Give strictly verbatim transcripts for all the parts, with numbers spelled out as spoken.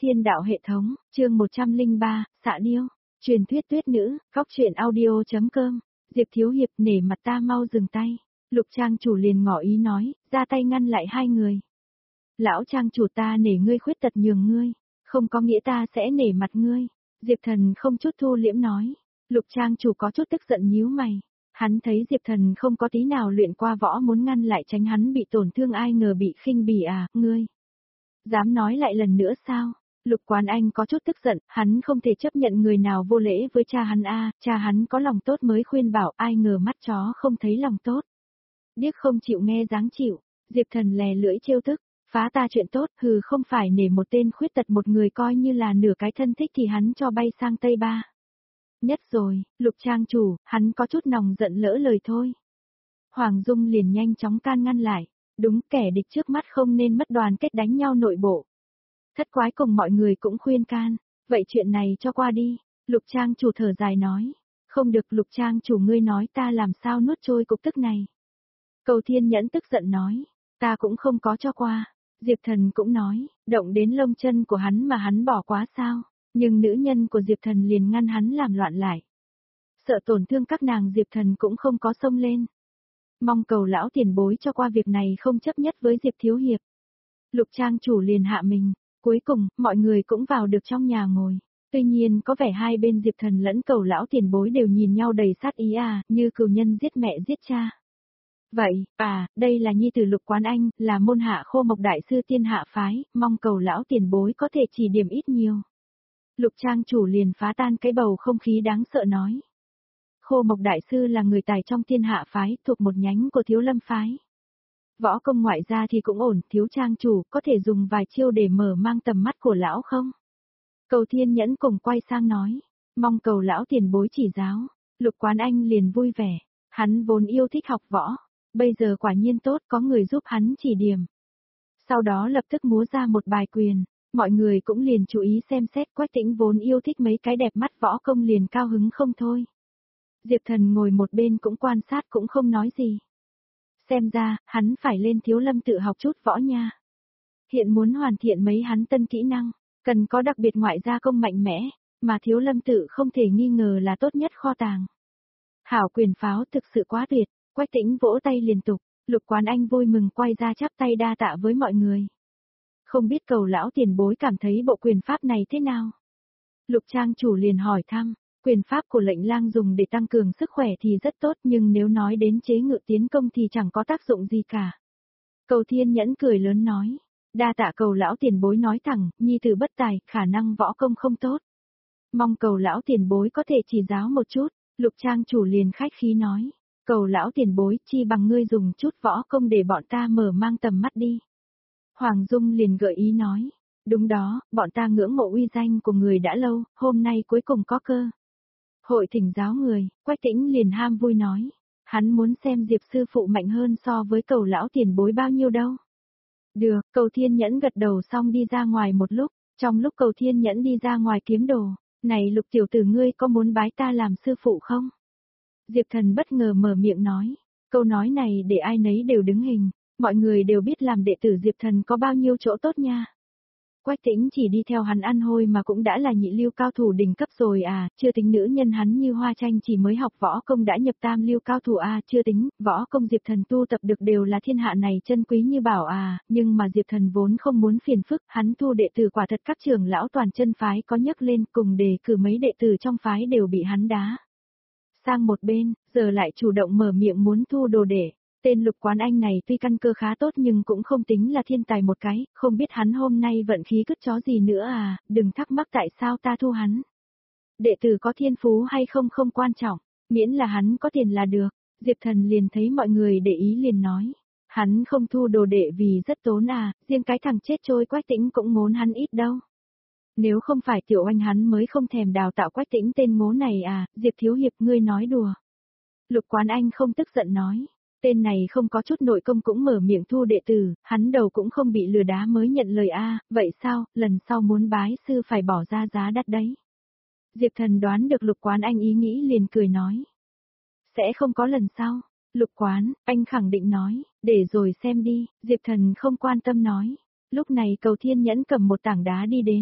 Thiên đạo hệ thống, chương một trăm lẻ ba, xạ điêu, truyền thuyết tuyết nữ, góc truyện audio.com, Diệp Thiếu Hiệp nể mặt ta mau dừng tay. Lục trang chủ liền ngỏ ý nói, ra tay ngăn lại hai người. Lão trang chủ ta nể ngươi khuyết tật nhường ngươi, không có nghĩa ta sẽ nể mặt ngươi. Diệp Thần không chút thu liễm nói. Lục trang chủ có chút tức giận nhíu mày. Hắn thấy Diệp Thần không có tí nào luyện qua võ muốn ngăn lại tránh hắn bị tổn thương, ai ngờ bị khinh bỉ à, ngươi. Dám nói lại lần nữa sao? Lục Quán Anh có chút tức giận, hắn không thể chấp nhận người nào vô lễ với cha hắn a, cha hắn có lòng tốt mới khuyên bảo, ai ngờ mắt chó không thấy lòng tốt. Điếc không chịu nghe dáng chịu, Diệp Thần lè lưỡi trêu tức, phá ta chuyện tốt, hừ không phải nể một tên khuyết tật một người coi như là nửa cái thân thích thì hắn cho bay sang Tây Ba. Nhất rồi, Lục trang chủ, hắn có chút nòng giận lỡ lời thôi. Hoàng Dung liền nhanh chóng can ngăn lại, đúng kẻ địch trước mắt không nên mất đoàn kết đánh nhau nội bộ. Thất quái cùng mọi người cũng khuyên can, vậy chuyện này cho qua đi, Lục trang chủ thở dài nói. Không được, Lục trang chủ ngươi nói ta làm sao nuốt trôi cục tức này. Cầu Thiên Nhẫn tức giận nói, ta cũng không có cho qua. Diệp Thần cũng nói, động đến lông chân của hắn mà hắn bỏ quá sao, nhưng nữ nhân của Diệp Thần liền ngăn hắn làm loạn lại. Sợ tổn thương các nàng, Diệp Thần cũng không có xông lên. Mong cầu lão tiền bối cho qua việc này, không chấp nhất với Diệp Thiếu Hiệp. Lục trang chủ liền hạ mình, cuối cùng, mọi người cũng vào được trong nhà ngồi. Tuy nhiên có vẻ hai bên Diệp Thần lẫn cầu lão tiền bối đều nhìn nhau đầy sát ý à, như cừu nhân giết mẹ giết cha. Vậy, à, đây là nhi tử Lục Quán Anh, là môn hạ Khô Mộc Đại Sư Tiên Hạ Phái, mong cầu lão tiền bối có thể chỉ điểm ít nhiều. Lục trang chủ liền phá tan cái bầu không khí đáng sợ nói. Khô Mộc Đại Sư là người tài trong Tiên Hạ Phái, thuộc một nhánh của Thiếu Lâm Phái. Võ công ngoại gia thì cũng ổn, Thiếu trang chủ có thể dùng vài chiêu để mở mang tầm mắt của lão không? Cầu Thiên Nhẫn cùng quay sang nói, mong cầu lão tiền bối chỉ giáo. Lục Quán Anh liền vui vẻ, hắn vốn yêu thích học võ, bây giờ quả nhiên tốt có người giúp hắn chỉ điểm. Sau đó lập tức múa ra một bài quyền, mọi người cũng liền chú ý xem xét. Quách Tĩnh vốn yêu thích mấy cái đẹp mắt võ công liền cao hứng không thôi. Diệp Thần ngồi một bên cũng quan sát cũng không nói gì. Xem ra, hắn phải lên Thiếu Lâm tự học chút võ nha. Hiện muốn hoàn thiện mấy hắn tân kỹ năng, cần có đặc biệt ngoại gia công mạnh mẽ, mà Thiếu Lâm tự không thể nghi ngờ là tốt nhất kho tàng. Hảo quyền pháo thực sự quá tuyệt, Quách Tĩnh vỗ tay liên tục, Lục Quán Anh vui mừng quay ra chắp tay đa tạ với mọi người. Không biết cầu lão tiền bối cảm thấy bộ quyền pháp này thế nào? Lục trang chủ liền hỏi thăm. Quyền pháp của Lệnh Lang dùng để tăng cường sức khỏe thì rất tốt, nhưng nếu nói đến chế ngự tiến công thì chẳng có tác dụng gì cả. Cầu Thiên Nhẫn cười lớn nói, đa tạ cầu lão tiền bối nói thẳng, nhi tử bất tài, khả năng võ công không tốt. Mong cầu lão tiền bối có thể chỉ giáo một chút. Lục trang chủ liền khách khí nói, cầu lão tiền bối chi bằng ngươi dùng chút võ công để bọn ta mở mang tầm mắt đi. Hoàng Dung liền gợi ý nói, đúng đó, bọn ta ngưỡng mộ uy danh của người đã lâu, hôm nay cuối cùng có cơ. Hội thỉnh giáo người, Quách Tĩnh liền ham vui nói, hắn muốn xem Diệp sư phụ mạnh hơn so với cầu lão tiền bối bao nhiêu đâu. Được, Cầu Thiên Nhẫn gật đầu xong đi ra ngoài một lúc, trong lúc Cầu Thiên Nhẫn đi ra ngoài kiếm đồ, này Lục tiểu tử ngươi có muốn bái ta làm sư phụ không? Diệp Thần bất ngờ mở miệng nói, câu nói này để ai nấy đều đứng hình, mọi người đều biết làm đệ tử Diệp Thần có bao nhiêu chỗ tốt nha. Quách Tĩnh chỉ đi theo hắn ăn hôi mà cũng đã là nhị lưu cao thủ đỉnh cấp rồi à, chưa tính nữ nhân hắn như Hoa Tranh chỉ mới học võ công đã nhập tam lưu cao thủ à, chưa tính, võ công Diệp Thần tu tập được đều là thiên hạ này chân quý như bảo à, nhưng mà Diệp Thần vốn không muốn phiền phức, hắn thu đệ tử quả thật các trưởng lão toàn chân phái có nhấc lên cùng đề cử mấy đệ tử trong phái đều bị hắn đá. Sang một bên, giờ lại chủ động mở miệng muốn thu đồ đệ. Tên Lục Quán Anh này tuy căn cơ khá tốt nhưng cũng không tính là thiên tài một cái, không biết hắn hôm nay vận khí cứt chó gì nữa à, đừng thắc mắc tại sao ta thu hắn. Đệ tử có thiên phú hay không không quan trọng, miễn là hắn có tiền là được. Diệp Thần liền thấy mọi người để ý liền nói, hắn không thu đồ đệ vì rất tốn à, riêng cái thằng chết trôi Quách Tĩnh cũng ngốn hắn ít đâu. Nếu không phải Tiểu Anh hắn mới không thèm đào tạo Quách Tĩnh tên ngố này à, Diệp Thiếu Hiệp ngươi nói đùa. Lục Quán Anh không tức giận nói. Tên này không có chút nội công cũng mở miệng thu đệ tử, hắn đầu cũng không bị lừa đá mới nhận lời a, vậy sao, lần sau muốn bái sư phải bỏ ra giá đắt đấy. Diệp Thần đoán được Lục Quán Anh ý nghĩ liền cười nói. Sẽ không có lần sau. Lục Quán, anh khẳng định nói, để rồi xem đi, Diệp Thần không quan tâm nói. Lúc này Cầu Thiên Nhẫn cầm một tảng đá đi đến,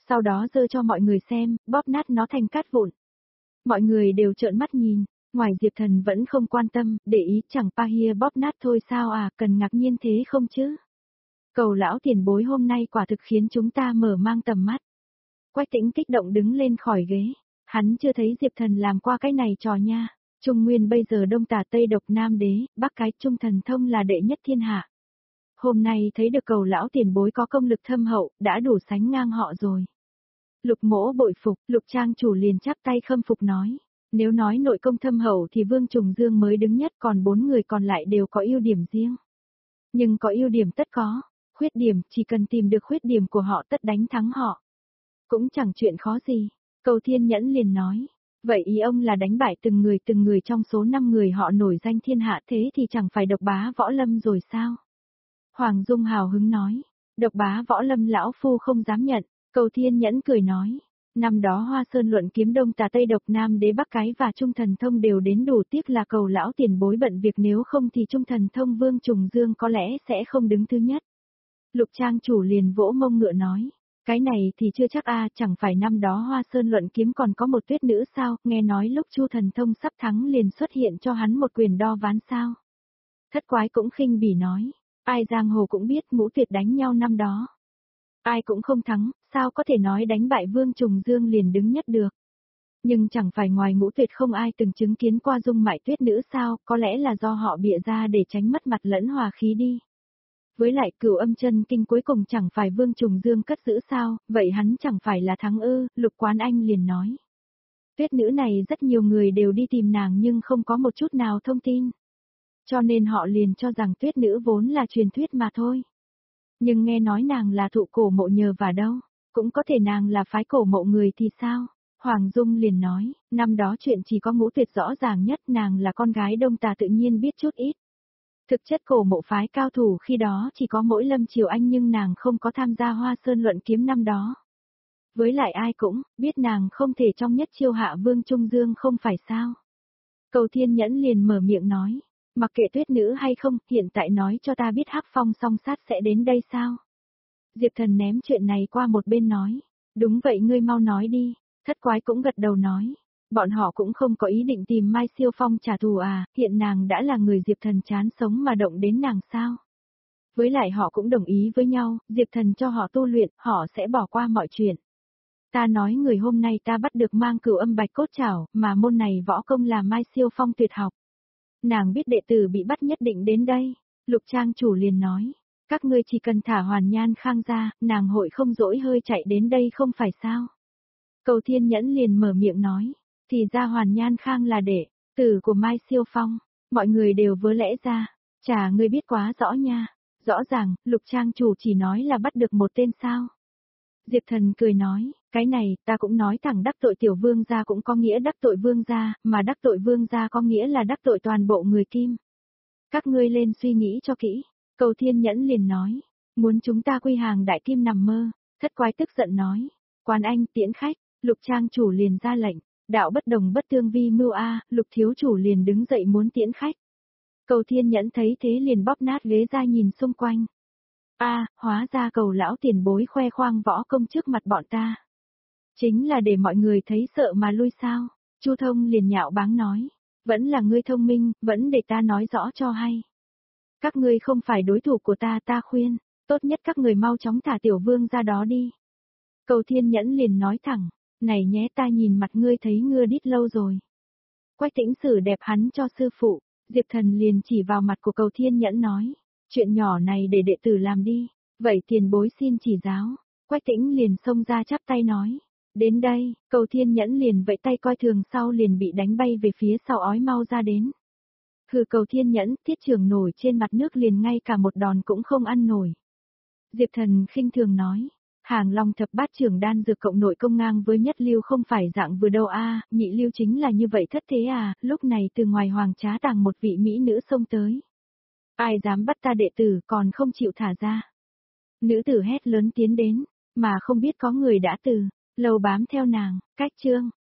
Sau đó giơ cho mọi người xem, bóp nát nó thành cát vụn. Mọi người đều trợn mắt nhìn, ngoài Diệp Thần vẫn không quan tâm, để ý chẳng pa hia bóp nát thôi sao à, cần ngạc nhiên thế không chứ? Cầu lão tiền bối hôm nay quả thực khiến chúng ta mở mang tầm mắt. Quách Tĩnh kích động đứng lên khỏi ghế, hắn chưa thấy Diệp Thần làm qua cái này trò nha. Trung Nguyên bây giờ đông tả tây độc nam đế, bắc cái Trung thần thông là đệ nhất thiên hạ. Hôm nay thấy được cầu lão tiền bối có công lực thâm hậu, đã đủ sánh ngang họ rồi. Lục Mỗ bội phục, Lục Trang chủ liền chắp tay khâm phục nói. Nếu nói nội công thâm hậu thì Vương Trùng Dương mới đứng nhất, còn bốn người còn lại đều có ưu điểm riêng. Nhưng có ưu điểm tất có, khuyết điểm, chỉ cần tìm được khuyết điểm của họ tất đánh thắng họ. Cũng chẳng chuyện khó gì. Cầu Thiên Nhẫn liền nói. Vậy ý ông là đánh bại từng người từng người trong số năm người họ nổi danh thiên hạ, thế thì chẳng phải độc bá võ lâm rồi sao? Hoàng Dung hào hứng nói. Độc bá võ lâm lão phu không dám nhận. Cầu Thiên Nhẫn cười nói. Năm đó Hoa Sơn luận kiếm đông tà tây độc nam đế bắc cái và Trung thần thông đều đến, đủ tiếc là cầu lão tiền bối bận việc, nếu không thì Trung thần thông Vương Trùng Dương có lẽ sẽ không đứng thứ nhất. Lục Trang chủ liền vỗ mông ngựa nói. Cái này thì chưa chắc a, chẳng phải năm đó Hoa Sơn luận kiếm còn có một tuyết nữ sao, nghe nói lúc Chu thần thông sắp thắng liền xuất hiện cho hắn một quyền đo ván sao. Thất Quái cũng khinh bỉ nói. Ai giang hồ cũng biết Ngũ Tuyệt đánh nhau năm đó. Ai cũng không thắng, sao có thể nói đánh bại Vương Trùng Dương liền đứng nhất được. Nhưng chẳng phải ngoài Ngũ Tuyệt không ai từng chứng kiến qua dung mại tuyết nữ sao, có lẽ là do họ bịa ra để tránh mất mặt lẫn hòa khí đi. Với lại Cửu Âm Chân Kinh cuối cùng chẳng phải Vương Trùng Dương cất giữ sao, vậy hắn chẳng phải là thắng ư? Lục Quán Anh liền nói. Tuyết nữ này rất nhiều người đều đi tìm nàng nhưng không có một chút nào thông tin. Cho nên họ liền cho rằng tuyết nữ vốn là truyền thuyết mà thôi. Nhưng nghe nói nàng là thụ cổ mộ nhờ và đâu, cũng có thể nàng là phái cổ mộ người thì sao? Hoàng Dung liền nói, năm đó chuyện chỉ có Ngũ Tuyệt rõ ràng nhất, nàng là con gái đông tà tự nhiên biết chút ít. Thực chất cổ mộ phái cao thủ khi đó chỉ có mỗi Lâm Triều Anh, nhưng nàng không có tham gia Hoa Sơn luận kiếm năm đó. Với lại ai cũng biết nàng không thể trong nhất chiêu hạ Vương Trung Dương không phải sao. Cầu Thiên Nhẫn liền mở miệng nói, mặc kệ tuyết nữ hay không, hiện tại nói cho ta biết Hắc Phong song sát sẽ đến đây sao? Diệp Thần ném chuyện này qua một bên nói, đúng vậy, ngươi mau nói đi. Thất Quái cũng gật đầu nói. Bọn họ cũng không có ý định tìm Mai Siêu Phong trả thù à, hiện nàng đã là người Diệp Thần chán sống mà động đến nàng sao? Với lại họ cũng đồng ý với nhau, Diệp Thần cho họ tu luyện, họ sẽ bỏ qua mọi chuyện. Ta nói người hôm nay ta bắt được mang Cửu Âm Bạch Cốt Trảo, mà môn này võ công là Mai Siêu Phong tuyệt học. Nàng biết đệ tử bị bắt nhất định đến đây. Lục Trang chủ liền nói, các ngươi chỉ cần thả Hoàn Nhan Khang ra, nàng hội không dỗi hơi chạy đến đây không phải sao? Cầu Thiên Nhẫn liền mở miệng nói. Thì ra Hoàn Nhan Khang là đệ tử của Mai Siêu Phong, mọi người đều vớ lẽ ra, chả ngươi biết quá rõ nha, rõ ràng, Lục Trang chủ chỉ nói là bắt được một tên sao. Diệp Thần cười nói, cái này, ta cũng nói thẳng, đắc tội tiểu vương gia cũng có nghĩa đắc tội vương gia, mà đắc tội vương gia có nghĩa là đắc tội toàn bộ người Kim. Các ngươi lên suy nghĩ cho kỹ. Cầu Thiên Nhẫn liền nói, muốn chúng ta quy hàng đại Kim nằm mơ. Thất Quái tức giận nói, Quán Anh tiễn khách. Lục Trang chủ liền ra lệnh. Đạo bất đồng bất tương vi mưu a, Lục thiếu chủ liền đứng dậy muốn tiễn khách. Cầu Thiên Nhẫn thấy thế liền bóp nát ghế ra nhìn xung quanh. A, hóa ra cầu lão tiền bối khoe khoang võ công trước mặt bọn ta. Chính là để mọi người thấy sợ mà lui sao? Chu Thông liền nhạo báng nói, vẫn là ngươi thông minh, vẫn để ta nói rõ cho hay. Các ngươi không phải đối thủ của ta, ta khuyên, tốt nhất các người mau chóng thả tiểu vương ra đó đi. Cầu Thiên Nhẫn liền nói thẳng, này nhé, ta nhìn mặt ngươi thấy ngưa đít lâu rồi. Quách Tĩnh xử đẹp hắn cho sư phụ. Diệp Thần liền chỉ vào mặt của Cầu Thiên Nhẫn nói, chuyện nhỏ này để đệ tử làm đi, vậy tiền bối xin chỉ giáo. Quách Tĩnh liền xông ra chắp tay nói, đến đây. Cầu Thiên Nhẫn liền vẫy tay coi thường, sau liền bị đánh bay về phía sau, ói mau ra đến. Hừ, Cầu Thiên Nhẫn, thiết trưởng nổi trên mặt nước liền ngay cả một đòn cũng không ăn nổi. Diệp Thần khinh thường nói, Hàng Long thập bát trưởng đan dược cộng nội công ngang với nhất lưu không phải dạng vừa đâu a, nhị lưu chính là như vậy thất thế à. Lúc này từ ngoài Hoàng Trá Tàng một vị mỹ nữ xông tới. Ai dám bắt ta đệ tử còn không chịu thả ra. Nữ tử hét lớn tiến đến, mà không biết có người đã từ lâu bám theo nàng. Cách chương